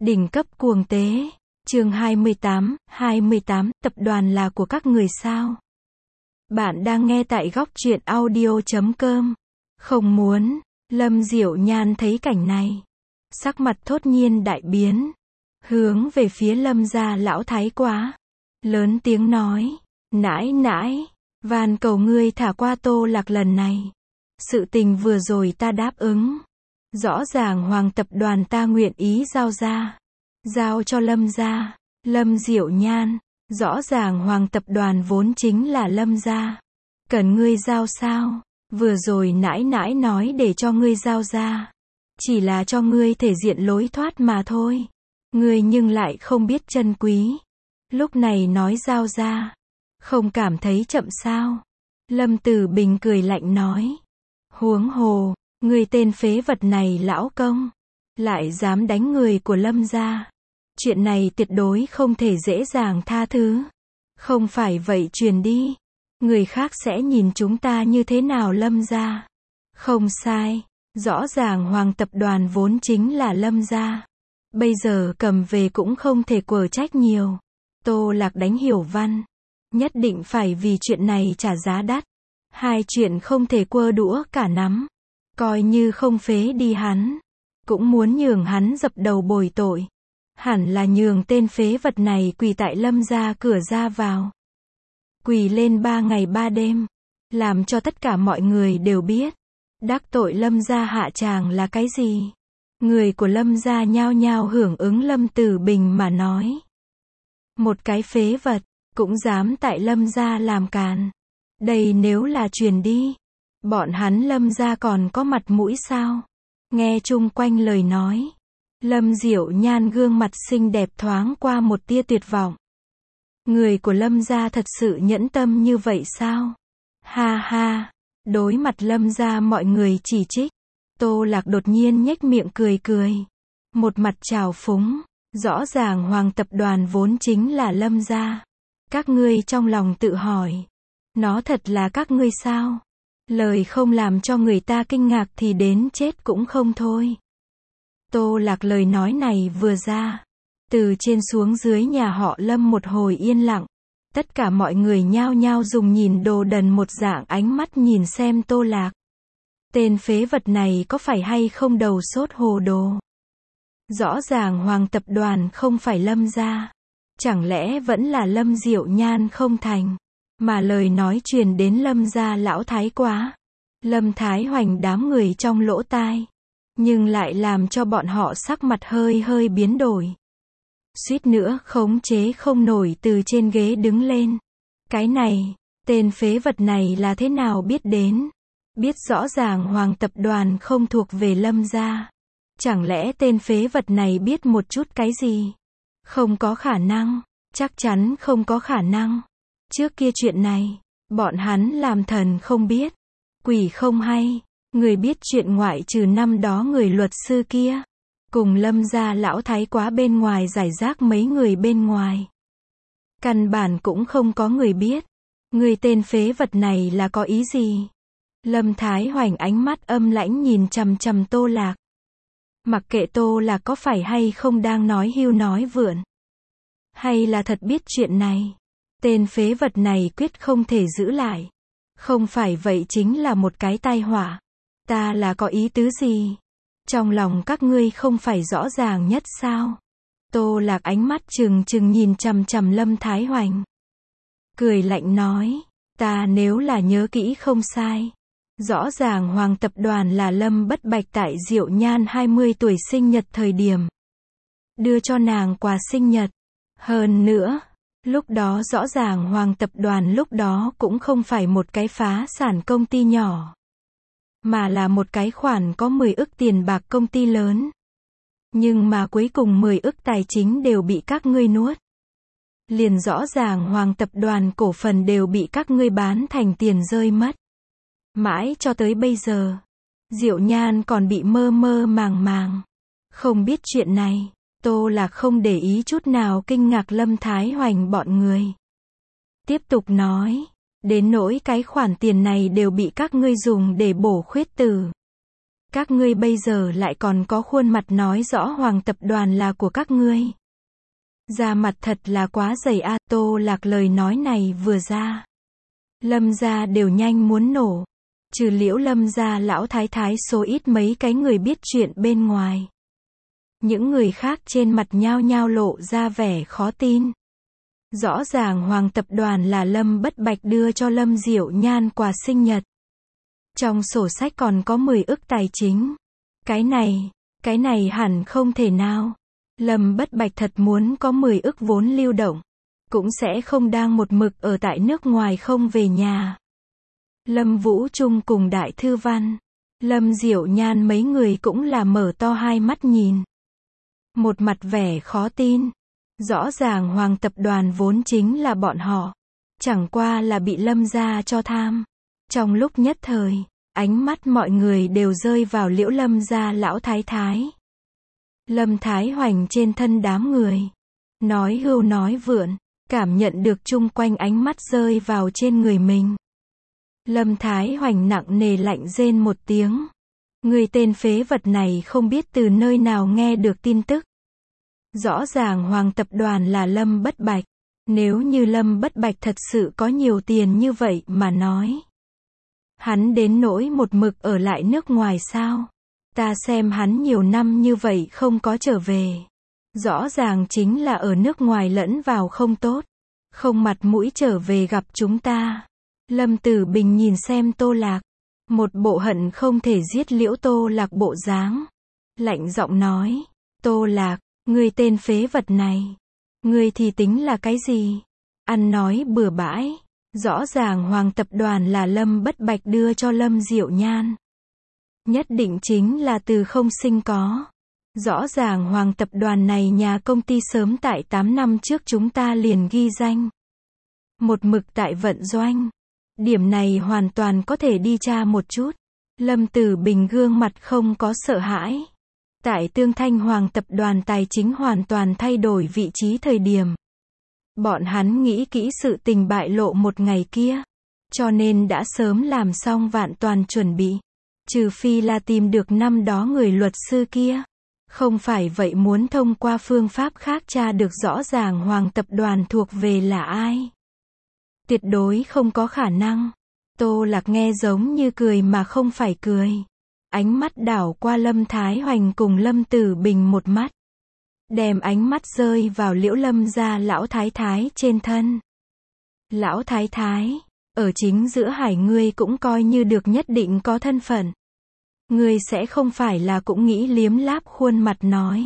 Đỉnh cấp cuồng tế. Chương 28, tập đoàn là của các người sao? Bạn đang nghe tại góc truyện audio.com. Không muốn. Lâm Diệu Nhan thấy cảnh này, sắc mặt thốt nhiên đại biến, hướng về phía Lâm gia lão thái quá, lớn tiếng nói, nãi nãi, van cầu ngươi thả qua Tô Lạc lần này. Sự tình vừa rồi ta đáp ứng. Rõ ràng Hoàng tập đoàn ta nguyện ý giao cho Lâm gia. Lâm Diệu Nhan, rõ ràng Hoàng tập đoàn vốn chính là Lâm gia. Cần ngươi giao sao? Vừa rồi nãi nãi nói để cho ngươi giao ra. Chỉ là cho ngươi thể diện lối thoát mà thôi. Ngươi nhưng lại không biết trân quý. Lúc này nói giao ra. Không cảm thấy chậm sao? Lâm Tử Bình cười lạnh nói. Huống hồ, ngươi tên phế vật này lão công. Lại dám đánh người của Lâm gia. Chuyện này tuyệt đối không thể dễ dàng tha thứ. Không phải vậy truyền đi. Người khác sẽ nhìn chúng ta như thế nào Lâm gia? Không sai. Rõ ràng Hoàng tập đoàn vốn chính là Lâm gia. Bây giờ cầm về cũng không thể quở trách nhiều. Tô Lạc đánh hiểu văn. Nhất định phải vì chuyện này trả giá đắt. Hai chuyện không thể quơ đũa cả nắm. Coi như không phế đi hắn. Cũng muốn nhường hắn dập đầu bồi tội. Hẳn là nhường tên phế vật này quỳ tại Lâm gia cửa ra vào. Quỳ lên 3 ngày 3 đêm. Làm cho tất cả mọi người đều biết. Đắc tội Lâm gia hạ tràng là cái gì? Người của Lâm gia nhao nhao hưởng ứng Lâm Tử Bình mà nói. Một cái phế vật, cũng dám tại Lâm gia làm càn. Đây nếu là truyền đi, bọn hắn Lâm gia còn có mặt mũi sao? Nghe chung quanh lời nói, Lâm Diệu Nhan gương mặt xinh đẹp thoáng qua một tia tuyệt vọng. Người của Lâm gia thật sự nhẫn tâm như vậy sao? Ha ha, đối mặt Lâm gia mọi người chỉ trích, Tô Lạc đột nhiên nhếch miệng cười cười. Một mặt trào phúng, rõ ràng Hoàng tập đoàn vốn chính là Lâm gia. Các ngươi trong lòng tự hỏi, nó thật là các ngươi sao? Lời không làm cho người ta kinh ngạc thì đến chết cũng không thôi. Tô Lạc lời nói này vừa ra, từ trên xuống dưới nhà họ Lâm một hồi yên lặng. Tất cả mọi người nhao nhao dùng nhìn đồ đần một dạng ánh mắt nhìn xem Tô Lạc. Tên phế vật này có phải hay không đầu sốt hồ đồ? Rõ ràng Hoàng tập đoàn không phải Lâm gia. Chẳng lẽ vẫn là Lâm Diệu Nhan không thành? Mà lời nói truyền đến Lâm gia lão thái quá. Lâm Thái Hoành đám người trong lỗ tai. Nhưng lại làm cho bọn họ sắc mặt hơi biến đổi. Suýt nữa khống chế không nổi từ trên ghế đứng lên. Cái này, tên phế vật này là thế nào biết đến? Biết rõ ràng Hoàng tập đoàn không thuộc về Lâm gia. Chẳng lẽ tên phế vật này biết một chút cái gì? Không có khả năng, chắc chắn không có khả năng. Trước kia chuyện này, bọn hắn làm thần không biết, quỷ không hay. Người biết chuyện ngoại trừ năm đó người luật sư kia, cùng Lâm gia lão thái quá bên ngoài giải rác mấy người bên ngoài. Căn bản cũng không có người biết. Người tên phế vật này là có ý gì? Lâm Thái Hoành ánh mắt âm lãnh nhìn chằm chằm Tô Lạc. Mặc kệ Tô Lạc có phải hay không đang nói hưu nói vượn, hay là thật biết chuyện này, tên phế vật này quyết không thể giữ lại. Không phải vậy chính là một cái tai họa. Ta là có ý tứ gì? Trong lòng các ngươi không phải rõ ràng nhất sao? Tô Lạc ánh mắt trừng nhìn chằm chằm Lâm Thái Hoành. Cười lạnh nói, ta nếu là nhớ kỹ không sai, rõ ràng Hoàng tập đoàn là Lâm Bất Bạch tại Diệu Nhan 20 tuổi sinh nhật thời điểm đưa cho nàng quà sinh nhật. Hơn nữa, lúc đó rõ ràng Hoàng tập đoàn lúc đó cũng không phải một cái phá sản công ty nhỏ, mà là một cái khoản có 10 ức tiền bạc công ty lớn. Nhưng mà cuối cùng 10 ức tài chính đều bị các ngươi nuốt. Liền rõ ràng Hoàng tập đoàn cổ phần đều bị các ngươi bán thành tiền rơi mất. Mãi cho tới bây giờ, Diệu Nhan còn bị mơ màng. Không biết chuyện này, Tô Lạc không để ý chút nào kinh ngạc Lâm Thái Hoành bọn người. Tiếp tục nói, đến nỗi cái khoản tiền này đều bị các ngươi dùng để bổ khuyết tử. Các ngươi bây giờ lại còn có khuôn mặt nói rõ Hoàng tập đoàn là của các ngươi. Da mặt thật là quá dày a. Tô Lạc lời nói này vừa ra, Lâm gia đều nhanh muốn nổ. Trừ Liễu Lâm gia lão thái thái số ít mấy cái người biết chuyện bên ngoài. Những người khác trên mặt nhao nhao lộ ra vẻ khó tin. Rõ ràng Hoàng tập đoàn là Lâm Bất Bạch đưa cho Lâm Diệu Nhan quà sinh nhật. Trong sổ sách còn có 10 ức tài chính. Cái này hẳn không thể nào. Lâm Bất Bạch thật muốn có 10 ức vốn lưu động, cũng sẽ không đang một mực ở tại nước ngoài không về nhà. Lâm Vũ Trung cùng Đại Thư Văn, Lâm Diệu Nhan mấy người cũng là mở to hai mắt nhìn. Một mặt vẻ khó tin. Rõ ràng Hoàng tập đoàn vốn chính là bọn họ. Chẳng qua là bị Lâm gia cho tham. Trong lúc nhất thời, ánh mắt mọi người đều rơi vào Liễu Lâm gia lão thái thái. Lâm Thái Hoành trên thân đám người. Nói hưu nói vượn, cảm nhận được chung quanh ánh mắt rơi vào trên người mình. Lâm Thái Hoành nặng nề lạnh rên một tiếng. Người tên phế vật này không biết từ nơi nào nghe được tin tức. Rõ ràng Hoàng tập đoàn là Lâm Bất Bạch. Nếu như Lâm Bất Bạch thật sự có nhiều tiền như vậy mà nói, hắn đến nỗi một mực ở lại nước ngoài sao? Ta xem hắn nhiều năm như vậy không có trở về. Rõ ràng chính là ở nước ngoài lẫn vào không tốt. Không mặt mũi trở về gặp chúng ta. Lâm Tử Bình nhìn xem Tô Lạc. Một bộ hận không thể giết Liễu Tô Lạc bộ dáng. Lạnh giọng nói. Tô Lạc, ngươi tên phế vật này. Ngươi thì tính là cái gì? Ăn nói bừa bãi. Rõ ràng Hoàng tập đoàn là Lâm Bất Bạch đưa cho Lâm Diệu Nhan. Nhất định chính là từ không sinh có. Rõ ràng Hoàng tập đoàn này nhà công ty sớm tại 8 năm trước chúng ta liền ghi danh. Một mực tại vận doanh. Điểm này hoàn toàn có thể đi tra một chút. Lâm Tử Bình gương mặt không có sợ hãi. Tại Tương Thanh Hoàng tập đoàn tài chính hoàn toàn thay đổi vị trí thời điểm. Bọn hắn nghĩ kỹ sự tình bại lộ một ngày kia. Cho nên đã sớm làm xong vạn toàn chuẩn bị. Trừ phi là tìm được năm đó người luật sư kia. Không phải vậy muốn thông qua phương pháp khác tra được rõ ràng Hoàng tập đoàn thuộc về là ai. Tuyệt đối không có khả năng. Tô Lạc nghe giống như cười mà không phải cười. Ánh mắt đảo qua Lâm Thái Hoành cùng Lâm Tử Bình một mắt. Đem ánh mắt rơi vào Liễu Lâm gia lão thái thái trên thân. Lão thái thái, ở chính giữa hải ngươi cũng coi như được nhất định có thân phận. Ngươi sẽ không phải là cũng nghĩ liếm láp khuôn mặt nói.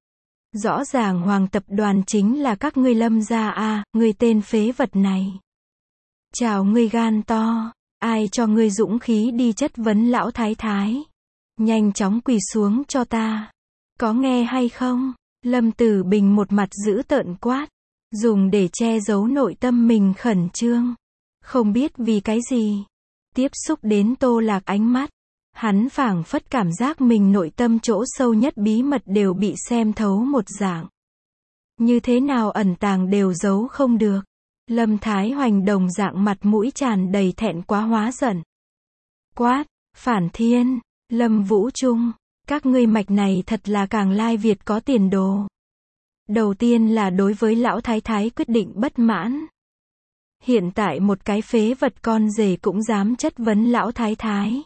Rõ ràng Hoàng tập đoàn chính là các ngươi Lâm gia a, ngươi tên phế vật này. Chào ngươi gan to, ai cho ngươi dũng khí đi chất vấn lão thái thái. Nhanh chóng quỳ xuống cho ta. Có nghe hay không? Lâm Tử Bình một mặt dữ tợn quát. Dùng để che giấu nội tâm mình khẩn trương. Không biết vì cái gì. Tiếp xúc đến Tô Lạc ánh mắt. Hắn phảng phất cảm giác mình nội tâm chỗ sâu nhất bí mật đều bị xem thấu một dạng. Như thế nào ẩn tàng đều giấu không được. Lâm Thái Hoành đồng dạng mặt mũi tràn đầy thẹn quá hóa giận. Quát, phản thiên, Lâm Vũ Trung, các ngươi mạch này thật là càng lai Việt có tiền đồ. Đầu tiên là đối với lão thái thái quyết định bất mãn. Hiện tại một cái phế vật con rể cũng dám chất vấn lão thái thái.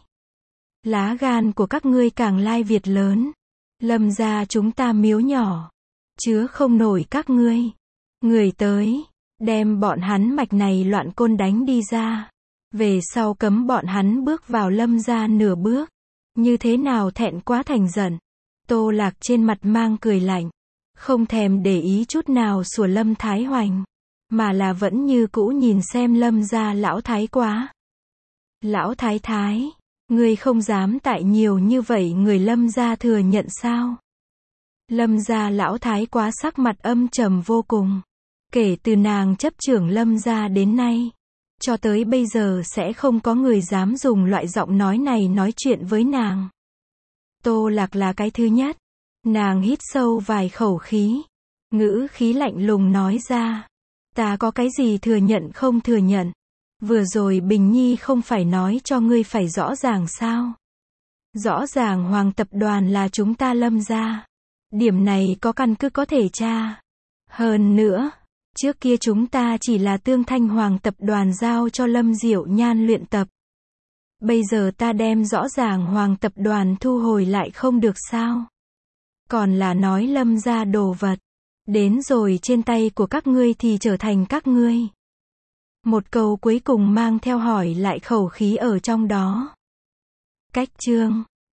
Lá gan của các ngươi càng lai Việt lớn. Lâm gia chúng ta miếu nhỏ. Chứa không nổi các ngươi. Người tới. Đem bọn hắn mạch này loạn côn đánh đi ra. Về sau cấm bọn hắn bước vào Lâm gia nửa bước. Như thế nào thẹn quá thành giận. Tô Lạc trên mặt mang cười lạnh. Không thèm để ý chút nào sủa Lâm Thái Hoành. Mà là vẫn như cũ nhìn xem Lâm gia lão thái quá. Lão thái thái. Ngươi không dám tại nhiều như vậy người Lâm gia thừa nhận sao? Lâm gia lão thái quá sắc mặt âm trầm vô cùng. Kể từ nàng chấp trưởng Lâm gia đến nay, cho tới bây giờ sẽ không có người dám dùng loại giọng nói này nói chuyện với nàng. Tô Lạc là cái thứ nhất. Nàng hít sâu vài khẩu khí. Ngữ khí lạnh lùng nói ra. Ta có cái gì thừa nhận không thừa nhận. Vừa rồi Bình Nhi không phải nói cho ngươi phải rõ ràng sao. Rõ ràng Hoàng tập đoàn là chúng ta Lâm gia. Điểm này có căn cứ có thể tra. Hơn nữa, trước kia chúng ta chỉ là Tương Thanh Hoàng tập đoàn giao cho Lâm Diệu Nhan luyện tập. Bây giờ ta đem rõ ràng Hoàng tập đoàn thu hồi lại không được sao? Còn là nói Lâm gia đồ vật. Đến rồi trên tay của các ngươi thì trở thành các ngươi. Một câu cuối cùng mang theo hỏi lại khẩu khí ở trong đó. Cách chương